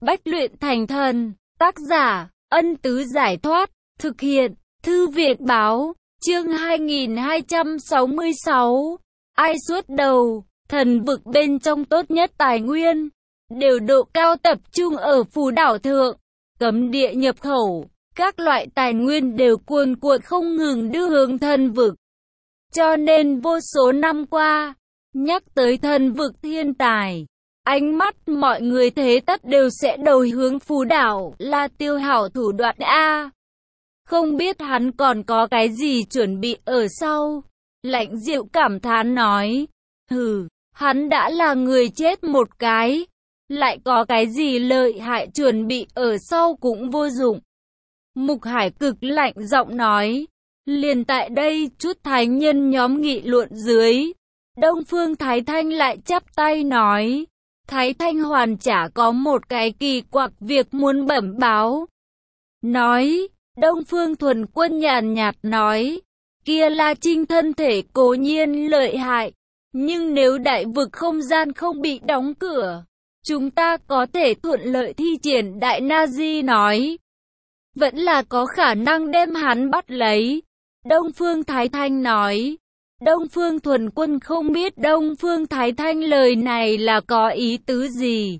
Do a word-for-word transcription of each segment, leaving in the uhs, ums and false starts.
Bách luyện thành thần, tác giả, Ân Tứ Giải Thoát, thực hiện, Thư viện Báo, chương hai nghìn hai trăm sáu mươi sáu. Ai suốt đầu, thần vực bên trong tốt nhất tài nguyên, đều độ cao tập trung ở phù đảo thượng, cấm địa nhập khẩu, các loại tài nguyên đều cuồn cuộn không ngừng đưa hướng thần vực. Cho nên vô số năm qua, nhắc tới thần vực thiên tài, ánh mắt mọi người thế tất đều sẽ đầu hướng phù đảo, là Tiêu Hạo thủ đoạn A. Không biết hắn còn có cái gì chuẩn bị ở sau. Lãnh Diệu cảm thán nói, hừ, hắn đã là người chết một cái, lại có cái gì lợi hại chuẩn bị ở sau cũng vô dụng. Mục Hải cực lạnh giọng nói, liền tại đây chút thái nhân nhóm nghị luận dưới. Đông Phương Thái Thanh lại chắp tay nói, Thái Thanh hoàn chả có một cái kỳ quặc việc muốn bẩm báo. Nói, Đông Phương Thuần Quân nhàn nhạt nói, kia La Trinh thân thể cố nhiên lợi hại, nhưng nếu đại vực không gian không bị đóng cửa, chúng ta có thể thuận lợi thi triển. Đại Na Di nói, vẫn là có khả năng đem hắn bắt lấy. Đông Phương Thái Thanh nói, Đông Phương Thuần Quân không biết Đông Phương Thái Thanh lời này là có ý tứ gì.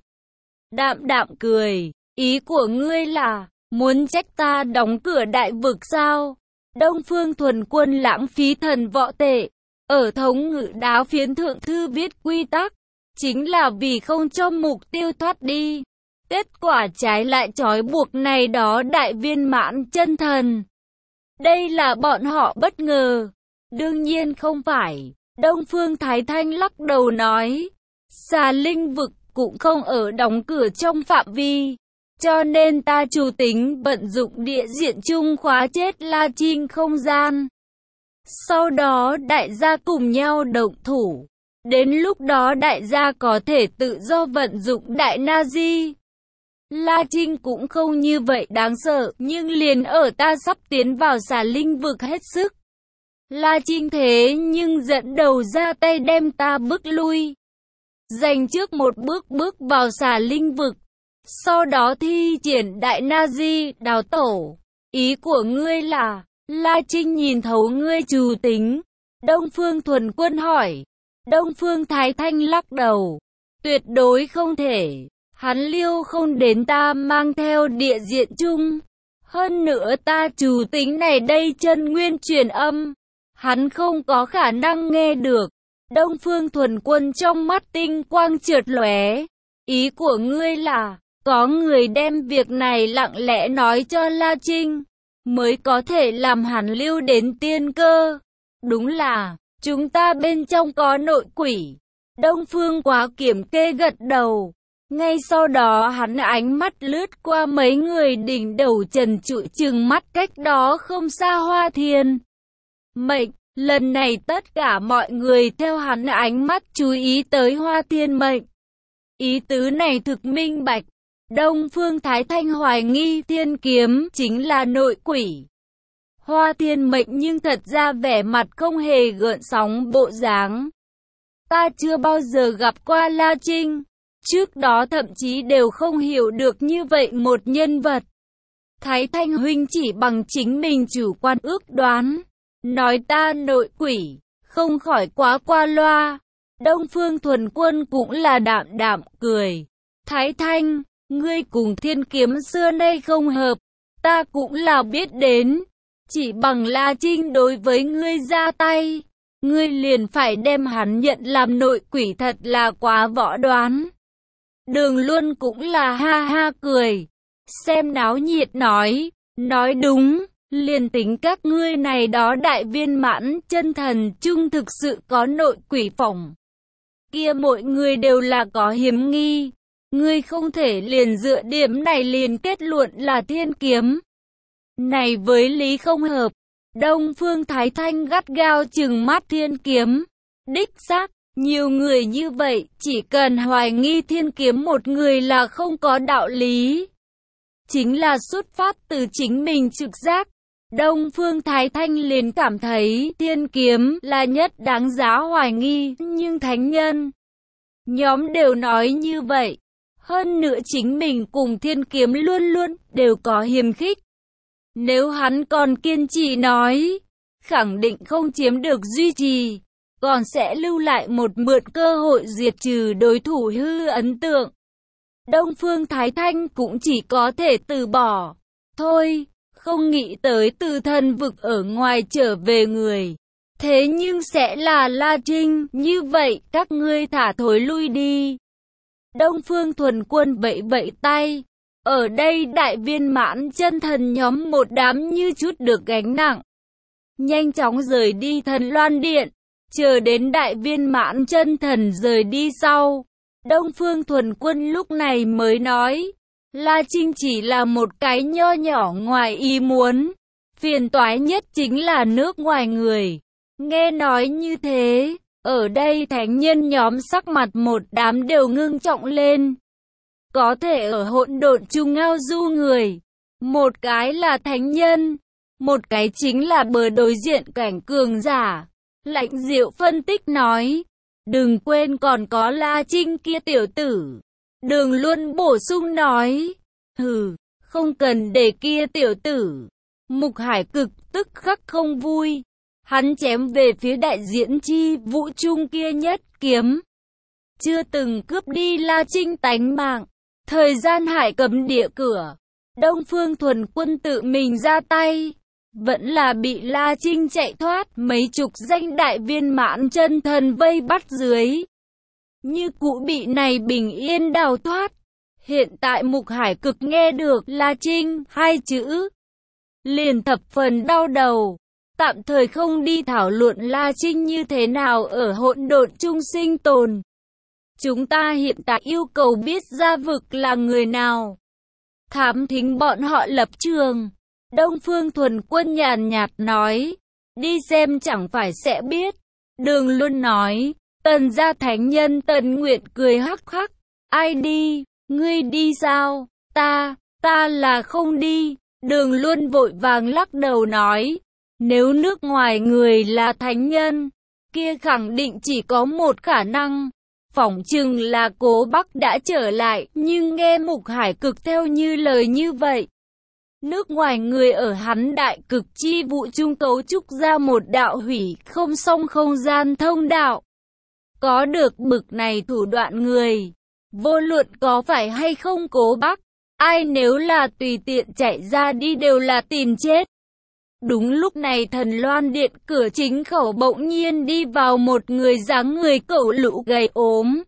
Đạm đạm cười, ý của ngươi là, muốn trách ta đóng cửa đại vực sao? Đông Phương Thuần Quân lãng phí thần võ tệ, ở thống ngự đáo phiến thượng thư viết quy tắc, chính là vì không cho mục tiêu thoát đi. Kết quả trái lại trói buộc này đó đại viên mãn chân thần. Đây là bọn họ bất ngờ. Đương nhiên không phải. Đông Phương Thái Thanh lắc đầu nói, xà linh vực cũng không ở đóng cửa trong phạm vi, cho nên ta chủ tính vận dụng địa diện chung khóa chết La Trinh không gian. Sau đó đại gia cùng nhau động thủ. Đến lúc đó đại gia có thể tự do vận dụng Đại Na Di. La Trinh cũng không như vậy đáng sợ, nhưng liền ở ta sắp tiến vào xà linh vực hết sức. La Trinh thế nhưng dẫn đầu ra tay đem ta bước lui. Dành trước một bước bước vào xà linh vực. Sau đó thi triển Đại Na Di đào tổ. Ý của ngươi là, La Trinh nhìn thấu ngươi trù tính. Đông Phương Thuần Quân hỏi. Đông Phương Thái Thanh lắc đầu. Tuyệt đối không thể. Hắn liêu không đến ta mang theo địa diện chung. Hơn nữa ta trù tính này đây chân nguyên truyền âm. Hắn không có khả năng nghe được. Đông Phương Thuần Quân trong mắt tinh quang chợt lóe. Ý của ngươi là, có người đem việc này lặng lẽ nói cho La Trinh, mới có thể làm hắn lưu đến tiên cơ. Đúng là, chúng ta bên trong có nội quỷ. Đông Phương Quá kiểm kê gật đầu. Ngay sau đó hắn ánh mắt lướt qua mấy người đỉnh đầu trần trụi chừng mắt cách đó không xa Hoa Thiên Mệnh. Lần này tất cả mọi người theo hắn ánh mắt chú ý tới Hoa Thiên Mệnh. Ý tứ này thực minh bạch. Đông Phương Thái Thanh hoài nghi thiên kiếm chính là nội quỷ. Hoa Thiên Mệnh nhưng thật ra vẻ mặt không hề gợn sóng bộ dáng. Ta chưa bao giờ gặp qua La Trinh. Trước đó thậm chí đều không hiểu được như vậy một nhân vật. Thái Thanh huynh chỉ bằng chính mình chủ quan ước đoán. Nói ta nội quỷ, không khỏi quá qua loa. Đông Phương Thuần Quân cũng là đạm đạm cười. Thái Thanh, ngươi cùng thiên kiếm xưa nay không hợp, ta cũng là biết đến. Chỉ bằng La Trinh đối với ngươi ra tay, ngươi liền phải đem hắn nhận làm nội quỷ, thật là quá võ đoán. Đường Luân cũng là ha ha cười, xem náo nhiệt nói, nói đúng. Liền tính các ngươi này đó đại viên mãn chân thần chung thực sự có nội quỷ phỏng, kia mọi người đều là có hiếm nghi. Ngươi không thể liền dựa điểm này liền kết luận là thiên kiếm. Này với lý không hợp. Đông Phương Thái Thanh gắt gao trừng mắt thiên kiếm. Đích xác, nhiều người như vậy, chỉ cần hoài nghi thiên kiếm một người là không có đạo lý. Chính là xuất phát từ chính mình trực giác. Đông Phương Thái Thanh liền cảm thấy thiên kiếm là nhất đáng giá hoài nghi, nhưng thánh nhân nhóm đều nói như vậy. Hơn nữa chính mình cùng thiên kiếm luôn luôn đều có hiềm khích. Nếu hắn còn kiên trì nói, khẳng định không chiếm được duy trì, còn sẽ lưu lại một mượn cơ hội diệt trừ đối thủ hư ấn tượng. Đông Phương Thái Thanh cũng chỉ có thể từ bỏ. Thôi, không nghĩ tới từ thần vực ở ngoài trở về người. Thế nhưng sẽ là La Trinh, như vậy các ngươi thả thối lui đi. Đông Phương Thuần Quân vẫy vẫy tay. Ở đây đại viên mãn chân thần nhóm một đám như chút được gánh nặng. Nhanh chóng rời đi Thần Loan Điện. Chờ đến đại viên mãn chân thần rời đi sau. Đông Phương Thuần Quân lúc này mới nói. La Trinh chỉ là một cái nho nhỏ ngoài ý muốn. Phiền toái nhất chính là nước ngoài người. Nghe nói như thế, ở đây thánh nhân nhóm sắc mặt một đám đều ngưng trọng lên. Có thể ở hỗn độn chung ngao du người. Một cái là thánh nhân, một cái chính là bờ đối diện cảnh cường giả. Lãnh Diệu phân tích nói, đừng quên còn có La Trinh kia tiểu tử. Đường Luân bổ sung nói, hừ, không cần để kia tiểu tử. Mục Hải Cực tức khắc không vui. Hắn chém về phía đại diễn chi vũ trung kia nhất kiếm. Chưa từng cướp đi La Trinh tánh mạng. Thời gian hải cấm địa cửa. Đông Phương Thuần Quân tự mình ra tay. Vẫn là bị La Trinh chạy thoát mấy chục danh đại viên mãn chân thần vây bắt dưới. Như cũ bị này bình yên đào thoát. Hiện tại Mục Hải Cực nghe được La Trinh hai chữ. Liền thập phần đau đầu. Tạm thời không đi thảo luận La Trinh như thế nào ở hỗn độn chung sinh tồn. Chúng ta hiện tại yêu cầu biết ra vực là người nào. Thám thính bọn họ lập trường. Đông Phương Thuần Quân nhàn nhạt nói. Đi xem chẳng phải sẽ biết. Đường Luân nói. Tần gia thánh nhân Tần Nguyện cười hắc hắc. Ai đi? Ngươi đi sao? Ta, ta là không đi. Đường Luân vội vàng lắc đầu nói. Nếu nước ngoài người là thánh nhân, kia khẳng định chỉ có một khả năng. Phỏng chừng là Cố Bắc đã trở lại, nhưng nghe Mục Hải Cực theo như lời như vậy. Nước ngoài người ở hắn đại cực chi vụ trung cấu trúc ra một đạo hủy không song không gian thông đạo. Có được bực này thủ đoạn người, vô luận có phải hay không Cố Bắc, ai nếu là tùy tiện chạy ra đi đều là tìm chết. Đúng lúc này Thần Loan Điện cửa chính khẩu bỗng nhiên đi vào một người dáng người cẩu lũ gầy ốm.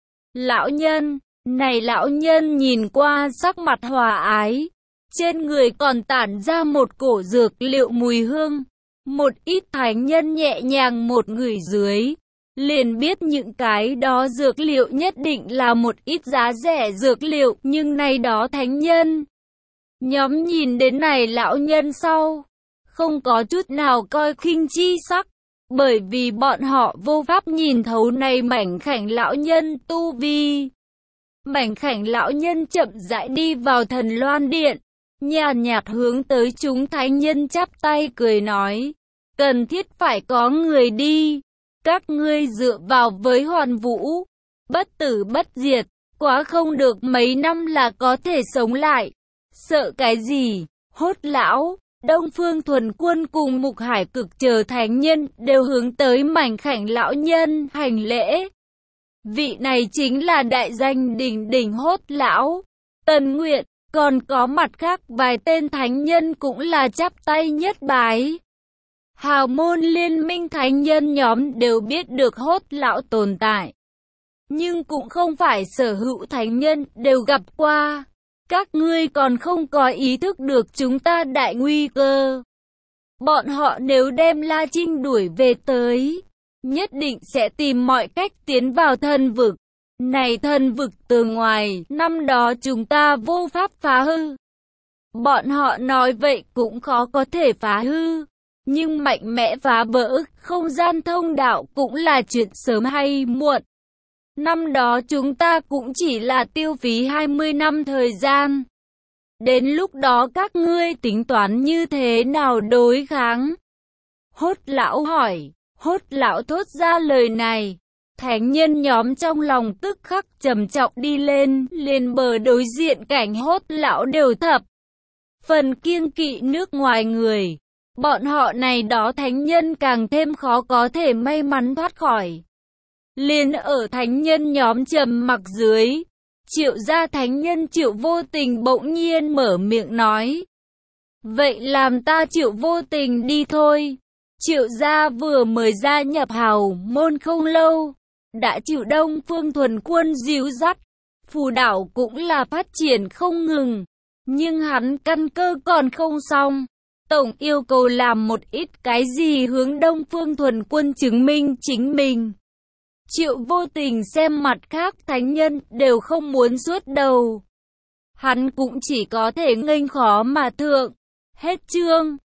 Lão nhân, này lão nhân nhìn qua sắc mặt hòa ái. Trên người còn tản ra một cổ dược liệu mùi hương. Một ít thánh nhân nhẹ nhàng một người dưới. Liền biết những cái đó dược liệu nhất định là một ít giá rẻ dược liệu. Nhưng này đó thánh nhân. Nhóm nhìn đến này lão nhân sau. Không có chút nào coi khinh chi sắc. Bởi vì bọn họ vô pháp nhìn thấu này mảnh khảnh lão nhân tu vi. Mảnh khảnh lão nhân chậm rãi đi vào Thần Loan Điện. Nhàn nhạt hướng tới chúng thánh nhân chắp tay cười nói. Cần thiết phải có người đi. Các ngươi dựa vào với Hoàn Vũ. Bất tử bất diệt. Quá không được mấy năm là có thể sống lại. Sợ cái gì? Hốt lão. Đông Phương Thuần Quân cùng Mục Hải Cực chờ thánh nhân đều hướng tới mảnh khảnh lão nhân hành lễ. Vị này chính là đại danh đỉnh đỉnh Hốt lão. Tần Nguyện, còn có mặt khác vài tên thánh nhân cũng là chắp tay nhất bái. Hào môn liên minh thánh nhân nhóm đều biết được Hốt lão tồn tại. Nhưng cũng không phải sở hữu thánh nhân đều gặp qua. Các ngươi còn không có ý thức được chúng ta đại nguy cơ. Bọn họ nếu đem La Trinh đuổi về tới, nhất định sẽ tìm mọi cách tiến vào thần vực. Này thần vực từ ngoài, năm đó chúng ta vô pháp phá hư. Bọn họ nói vậy cũng khó có thể phá hư. Nhưng mạnh mẽ phá vỡ, không gian thông đạo cũng là chuyện sớm hay muộn. Năm đó chúng ta cũng chỉ là tiêu phí hai mươi năm thời gian. Đến lúc đó các ngươi tính toán như thế nào đối kháng? Hốt lão hỏi, hốt lão thốt ra lời này. Thánh nhân nhóm trong lòng tức khắc trầm trọng đi lên, lên bờ đối diện cảnh Hốt lão đều thập phần kiêng kỵ nước ngoài người. Bọn họ này đó thánh nhân càng thêm khó có thể may mắn thoát khỏi. Liền ở thánh nhân nhóm trầm mặc dưới, Triệu gia thánh nhân Triệu Vô Tình bỗng nhiên mở miệng nói. Vậy làm ta Triệu Vô Tình đi thôi. Triệu gia vừa mới gia nhập hào môn không lâu, đã chịu Đông Phương Thuần Quân dìu dắt, phù đảo cũng là phát triển không ngừng, nhưng hắn căn cơ còn không xong. Tổng yêu cầu làm một ít cái gì hướng Đông Phương Thuần Quân chứng minh chính mình. Triệu Vô Tình xem mặt khác thánh nhân đều không muốn suốt đầu. Hắn cũng chỉ có thể nghênh khó mà thượng. Hết chương.